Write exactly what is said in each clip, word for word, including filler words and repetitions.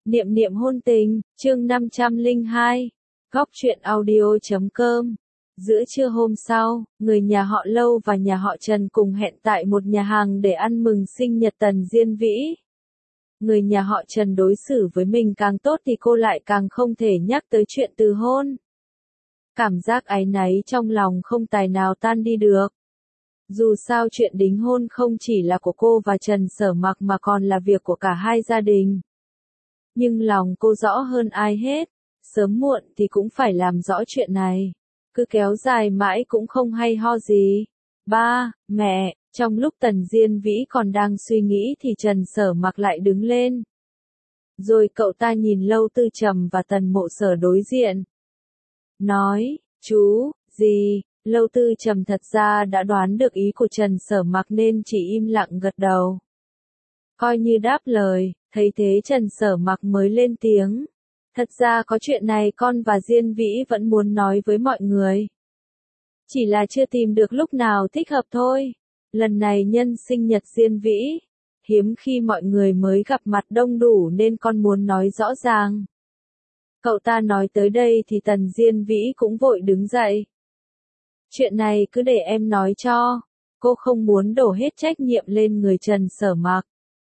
Niệm niệm hôn tình, chương năm trăm lẻ hai, góc truyện audio chấm com. Giữa trưa hôm sau, người nhà họ Lâu và nhà họ Trần cùng hẹn tại một nhà hàng để ăn mừng sinh nhật Tần Diên Vĩ. Người nhà họ Trần đối xử với mình càng tốt thì cô lại càng không thể nhắc tới chuyện từ hôn. Cảm giác áy náy trong lòng không tài nào tan đi được. Dù sao chuyện đính hôn không chỉ là của cô và Trần Sở Mặc mà còn là việc của cả hai gia đình. Nhưng lòng cô rõ hơn ai hết, sớm muộn thì cũng phải làm rõ chuyện này. Cứ kéo dài mãi cũng không hay ho gì. Ba, mẹ, trong lúc Tần Diên Vĩ còn đang suy nghĩ thì Trần Sở Mặc lại đứng lên. Rồi cậu ta nhìn Lâu Tư Trầm và Tần Mộ Sở đối diện. Nói, chú, gì? Lâu Tư Trầm thật ra đã đoán được ý của Trần Sở Mặc nên chỉ im lặng gật đầu. Coi như đáp lời, thấy thế Trần Sở Mặc mới lên tiếng. Thật ra có chuyện này con và Diên Vĩ vẫn muốn nói với mọi người. Chỉ là chưa tìm được lúc nào thích hợp thôi. Lần này nhân sinh nhật Diên Vĩ, hiếm khi mọi người mới gặp mặt đông đủ nên con muốn nói rõ ràng. Cậu ta nói tới đây thì Tần Diên Vĩ cũng vội đứng dậy. Chuyện này cứ để em nói cho. Cô không muốn đổ hết trách nhiệm lên người Trần Sở Mặc.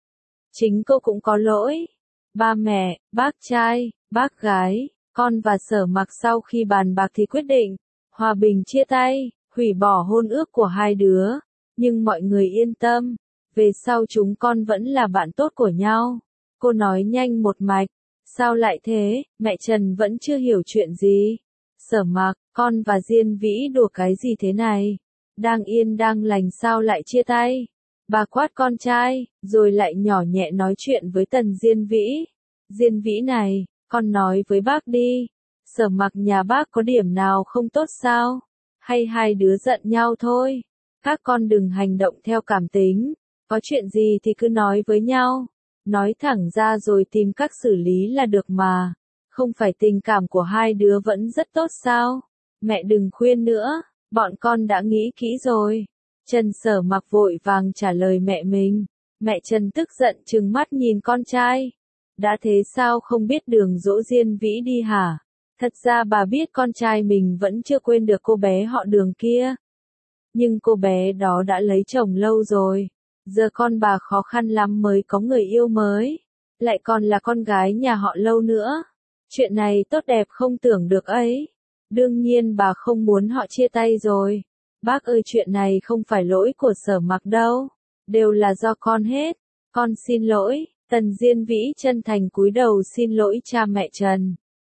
Chính cô cũng có lỗi. Ba mẹ, bác trai, bác gái, con và Sở Mặc sau khi bàn bạc thì quyết định hòa bình chia tay, hủy bỏ hôn ước của hai đứa. Nhưng mọi người yên tâm, về sau chúng con vẫn là bạn tốt của nhau. Cô nói nhanh một mạch. Sao lại thế, mẹ Trần vẫn chưa hiểu chuyện gì. Sở Mặc, con và Diên Vĩ đùa cái gì thế này? Đang yên đang lành sao lại chia tay? Bà quát con trai, rồi lại nhỏ nhẹ nói chuyện với Tần Diên Vĩ. Diên Vĩ này, con nói với bác đi. Sở Mặc nhà bác có điểm nào không tốt sao? Hay hai đứa giận nhau thôi? Các con đừng hành động theo cảm tính. Có chuyện gì thì cứ nói với nhau. Nói thẳng ra rồi tìm cách xử lý là được mà. Không phải tình cảm của hai đứa vẫn rất tốt sao? Mẹ đừng khuyên nữa, bọn con đã nghĩ kỹ rồi. Trần Sở Mặc vội vàng trả lời mẹ mình. Mẹ Trần tức giận trừng mắt nhìn con trai. Đã thế sao không biết đường dỗ Diên Vĩ đi hả? Thật ra bà biết con trai mình vẫn chưa quên được cô bé họ Đường kia. Nhưng cô bé đó đã lấy chồng lâu rồi. Giờ con bà khó khăn lắm mới có người yêu mới. Lại còn là con gái nhà họ Lâu nữa. Chuyện này tốt đẹp không tưởng được ấy. Đương nhiên bà không muốn họ chia tay rồi. Bác ơi, chuyện này không phải lỗi của Sở Mặc đâu. Đều là do con hết. Con xin lỗi. Tần Diên Vĩ chân thành cúi đầu xin lỗi cha mẹ Trần.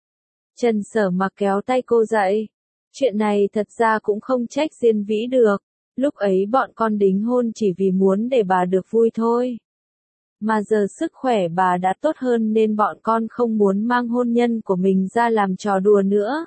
Trần Sở Mặc kéo tay cô dậy. Chuyện này thật ra cũng không trách Diên Vĩ được. Lúc ấy bọn con đính hôn chỉ vì muốn để bà được vui thôi. Mà giờ sức khỏe bà đã tốt hơn nên bọn con không muốn mang hôn nhân của mình ra làm trò đùa nữa.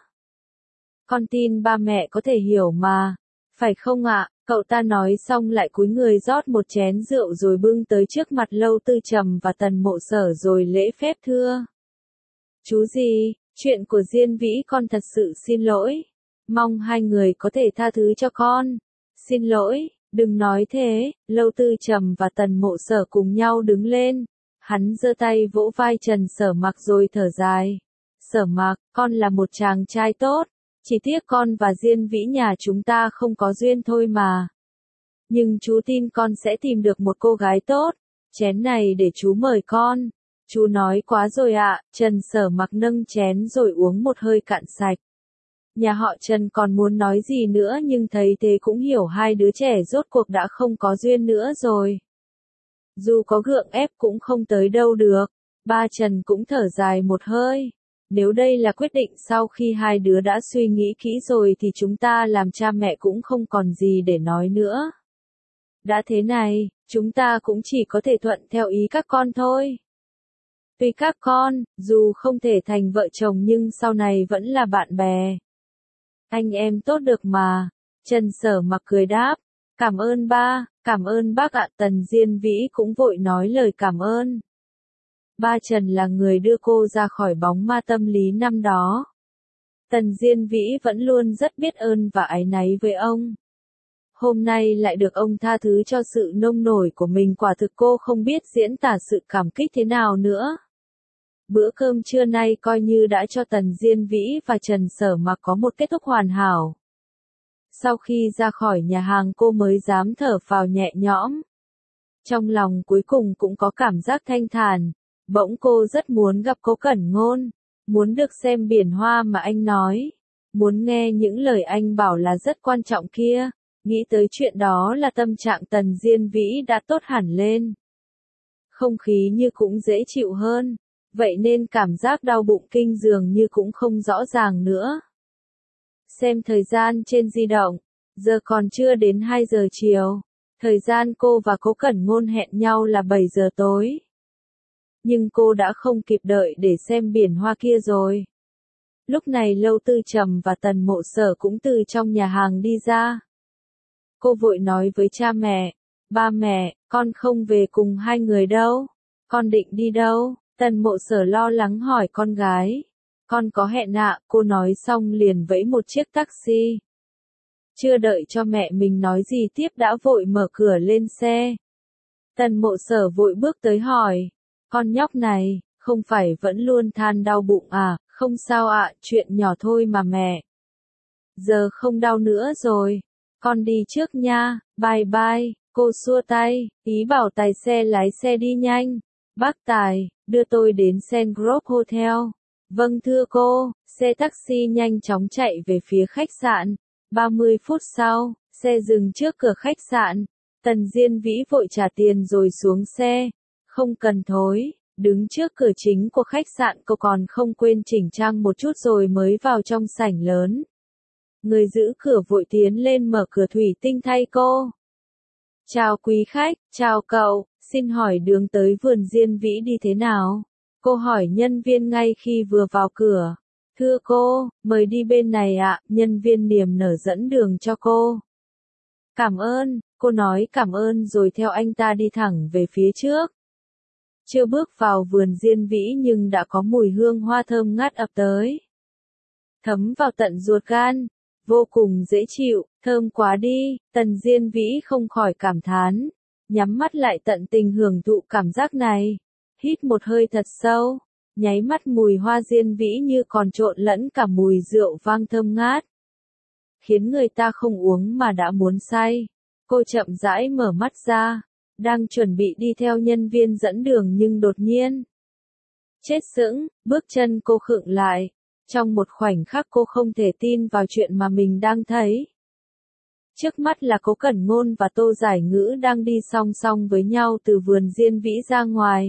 Con tin ba mẹ có thể hiểu mà. Phải không ạ? Cậu ta nói xong lại cúi người rót một chén rượu rồi bưng tới trước mặt Lâu Tư Trầm và Tần Mộ Sở rồi lễ phép thưa. Chú gì, chuyện của Diên Vĩ con thật sự xin lỗi. Mong hai người có thể tha thứ cho con. Xin lỗi, đừng nói thế. Lâu Tư Trầm và Tần Mộ Sở cùng nhau đứng lên. Hắn giơ tay vỗ vai Trần Sở Mặc rồi thở dài. Sở Mặc, con là một chàng trai tốt. Chỉ tiếc con và Diên Vĩ nhà chúng ta không có duyên thôi mà. Nhưng chú tin con sẽ tìm được một cô gái tốt. Chén này để chú mời con. Chú nói quá rồi ạ. Trần Sở Mặc nâng chén rồi uống một hơi cạn sạch. Nhà họ Trần còn muốn nói gì nữa nhưng thấy thế cũng hiểu hai đứa trẻ rốt cuộc đã không có duyên nữa rồi. Dù có gượng ép cũng không tới đâu được. Ba Trần cũng thở dài một hơi. Nếu đây là quyết định sau khi hai đứa đã suy nghĩ kỹ rồi thì chúng ta làm cha mẹ cũng không còn gì để nói nữa. Đã thế này, chúng ta cũng chỉ có thể thuận theo ý các con thôi. Tuy các con, dù không thể thành vợ chồng nhưng sau này vẫn là bạn bè. Anh em tốt được mà. Trần Sở Mặc cười đáp. Cảm ơn ba, cảm ơn bác ạ. Tần Diên Vĩ cũng vội nói lời cảm ơn. Ba Trần là người đưa cô ra khỏi bóng ma tâm lý năm đó. Tần Diên Vĩ vẫn luôn rất biết ơn và áy náy với ông. Hôm nay lại được ông tha thứ cho sự nông nổi của mình, quả thực cô không biết diễn tả sự cảm kích thế nào nữa. Bữa cơm trưa nay coi như đã cho Tần Diên Vĩ và Trần Sở Mặc có một kết thúc hoàn hảo. Sau khi ra khỏi nhà hàng cô mới dám thở phào nhẹ nhõm. Trong lòng cuối cùng cũng có cảm giác thanh thản, bỗng cô rất muốn gặp Cố Cẩn Ngôn, muốn được xem biển hoa mà anh nói, muốn nghe những lời anh bảo là rất quan trọng kia, nghĩ tới chuyện đó là tâm trạng Tần Diên Vĩ đã tốt hẳn lên. Không khí như cũng dễ chịu hơn, vậy nên cảm giác đau bụng kinh dường như cũng không rõ ràng nữa. Xem thời gian trên di động, giờ còn chưa đến hai giờ chiều. Thời gian cô và Cố Cẩn Ngôn hẹn nhau là bảy giờ tối. Nhưng cô đã không kịp đợi để xem biển hoa kia rồi. Lúc này Lâu Tư Trầm và Tần Mộ Sở cũng từ trong nhà hàng đi ra. Cô vội nói với cha mẹ, ba mẹ, con không về cùng hai người đâu. Con định đi đâu? Tần Mộ Sở lo lắng hỏi con gái. Con có hẹn ạ, cô nói xong liền vẫy một chiếc taxi. Chưa đợi cho mẹ mình nói gì tiếp đã vội mở cửa lên xe. Tần Mộ Sở vội bước tới hỏi, con nhóc này, không phải vẫn luôn than đau bụng à, không sao ạ, chuyện nhỏ thôi mà mẹ. Giờ không đau nữa rồi, con đi trước nha, bye bye, cô xua tay, ý bảo tài xe lái xe đi nhanh. Bác Tài, đưa tôi đến Sengroup Hotel. Vâng thưa cô, xe taxi nhanh chóng chạy về phía khách sạn. ba mươi phút sau, xe dừng trước cửa khách sạn. Tần Diên Vĩ vội trả tiền rồi xuống xe. Không cần thối, đứng trước cửa chính của khách sạn cô còn không quên chỉnh trang một chút rồi mới vào trong sảnh lớn. Người giữ cửa vội tiến lên mở cửa thủy tinh thay cô. Chào quý khách, chào cậu, xin hỏi đường tới vườn Diên Vĩ đi thế nào? Cô hỏi nhân viên ngay khi vừa vào cửa. Thưa cô, mời đi bên này ạ, nhân viên niềm nở dẫn đường cho cô. Cảm ơn, cô nói cảm ơn rồi theo anh ta đi thẳng về phía trước. Chưa bước vào vườn Diên Vĩ nhưng đã có mùi hương hoa thơm ngát ập tới. Thấm vào tận ruột gan, vô cùng dễ chịu, thơm quá đi, Tần Diên Vĩ không khỏi cảm thán, nhắm mắt lại tận tình hưởng thụ cảm giác này. Hít một hơi thật sâu, nháy mắt mùi hoa Diên Vĩ như còn trộn lẫn cả mùi rượu vang thơm ngát. Khiến người ta không uống mà đã muốn say. Cô chậm rãi mở mắt ra, đang chuẩn bị đi theo nhân viên dẫn đường nhưng đột nhiên. Chết sững, bước chân cô khựng lại. Trong một khoảnh khắc cô không thể tin vào chuyện mà mình đang thấy. Trước mắt là Cố Cẩn Ngôn và Tô Giải Ngữ đang đi song song với nhau từ vườn Diên Vĩ ra ngoài.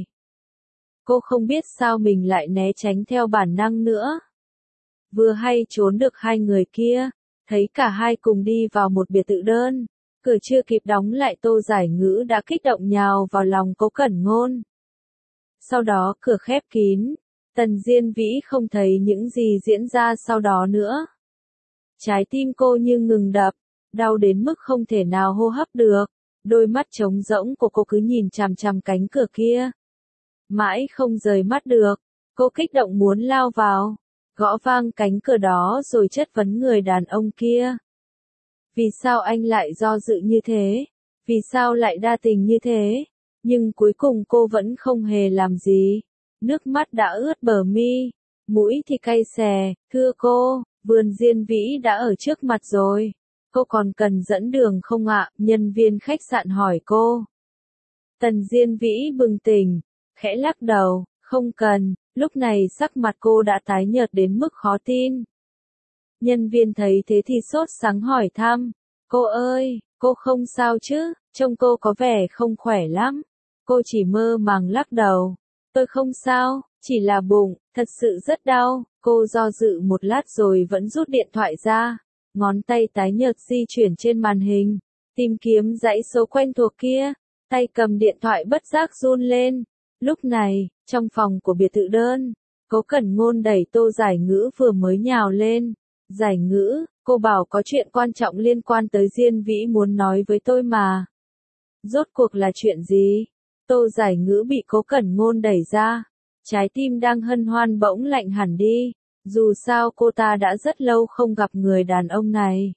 Cô không biết sao mình lại né tránh theo bản năng nữa. Vừa hay trốn được hai người kia, thấy cả hai cùng đi vào một biệt thự đơn. Cửa chưa kịp đóng lại Tô Giải Ngữ đã kích động nhào vào lòng Cố Cẩn Ngôn. Sau đó cửa khép kín, Tần Diên Vĩ không thấy những gì diễn ra sau đó nữa. Trái tim cô như ngừng đập, đau đến mức không thể nào hô hấp được, đôi mắt trống rỗng của cô cứ nhìn chằm chằm cánh cửa kia. Mãi không rời mắt được, cô kích động muốn lao vào, gõ vang cánh cửa đó rồi chất vấn người đàn ông kia. Vì sao anh lại do dự như thế? Vì sao lại đa tình như thế? Nhưng cuối cùng cô vẫn không hề làm gì. Nước mắt đã ướt bờ mi, mũi thì cay xè. Thưa cô, vườn Diên Vĩ đã ở trước mặt rồi. Cô còn cần dẫn đường không ạ? Nhân viên khách sạn hỏi cô. Tần Diên Vĩ bừng tỉnh, khẽ lắc đầu, không cần. Lúc này sắc mặt cô đã tái nhợt đến mức khó tin. Nhân viên thấy thế thì sốt sắng hỏi thăm. Cô ơi, cô không sao chứ? Trông cô có vẻ không khỏe lắm. Cô chỉ mơ màng lắc đầu. Tôi không sao, chỉ là bụng, thật sự rất đau. Cô do dự một lát rồi vẫn rút điện thoại ra. Ngón tay tái nhợt di chuyển trên màn hình. Tìm kiếm dãy số quen thuộc kia. Tay cầm điện thoại bất giác run lên. Lúc này, trong phòng của biệt thự đơn, Cố Cẩn Ngôn đẩy Tô Giải Ngữ vừa mới nhào lên. Giải Ngữ, cô bảo có chuyện quan trọng liên quan tới Diên Vĩ muốn nói với tôi mà. Rốt cuộc là chuyện gì? Tô Giải Ngữ bị Cố Cẩn Ngôn đẩy ra. Trái tim đang hân hoan bỗng lạnh hẳn đi. Dù sao cô ta đã rất lâu không gặp người đàn ông này.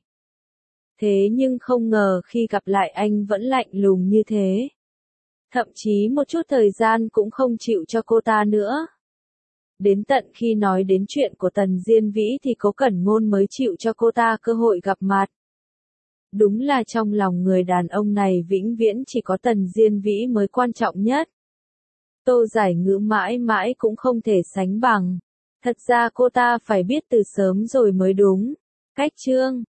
Thế nhưng không ngờ khi gặp lại anh vẫn lạnh lùng như thế. Thậm chí một chút thời gian cũng không chịu cho cô ta nữa. Đến tận khi nói đến chuyện của Tần Diên Vĩ thì Cố Cẩn Ngôn mới chịu cho cô ta cơ hội gặp mặt. Đúng là trong lòng người đàn ông này vĩnh viễn chỉ có Tần Diên Vĩ mới quan trọng nhất. Tô Giải Ngữ mãi mãi cũng không thể sánh bằng. Thật ra cô ta phải biết từ sớm rồi mới đúng. Cách chương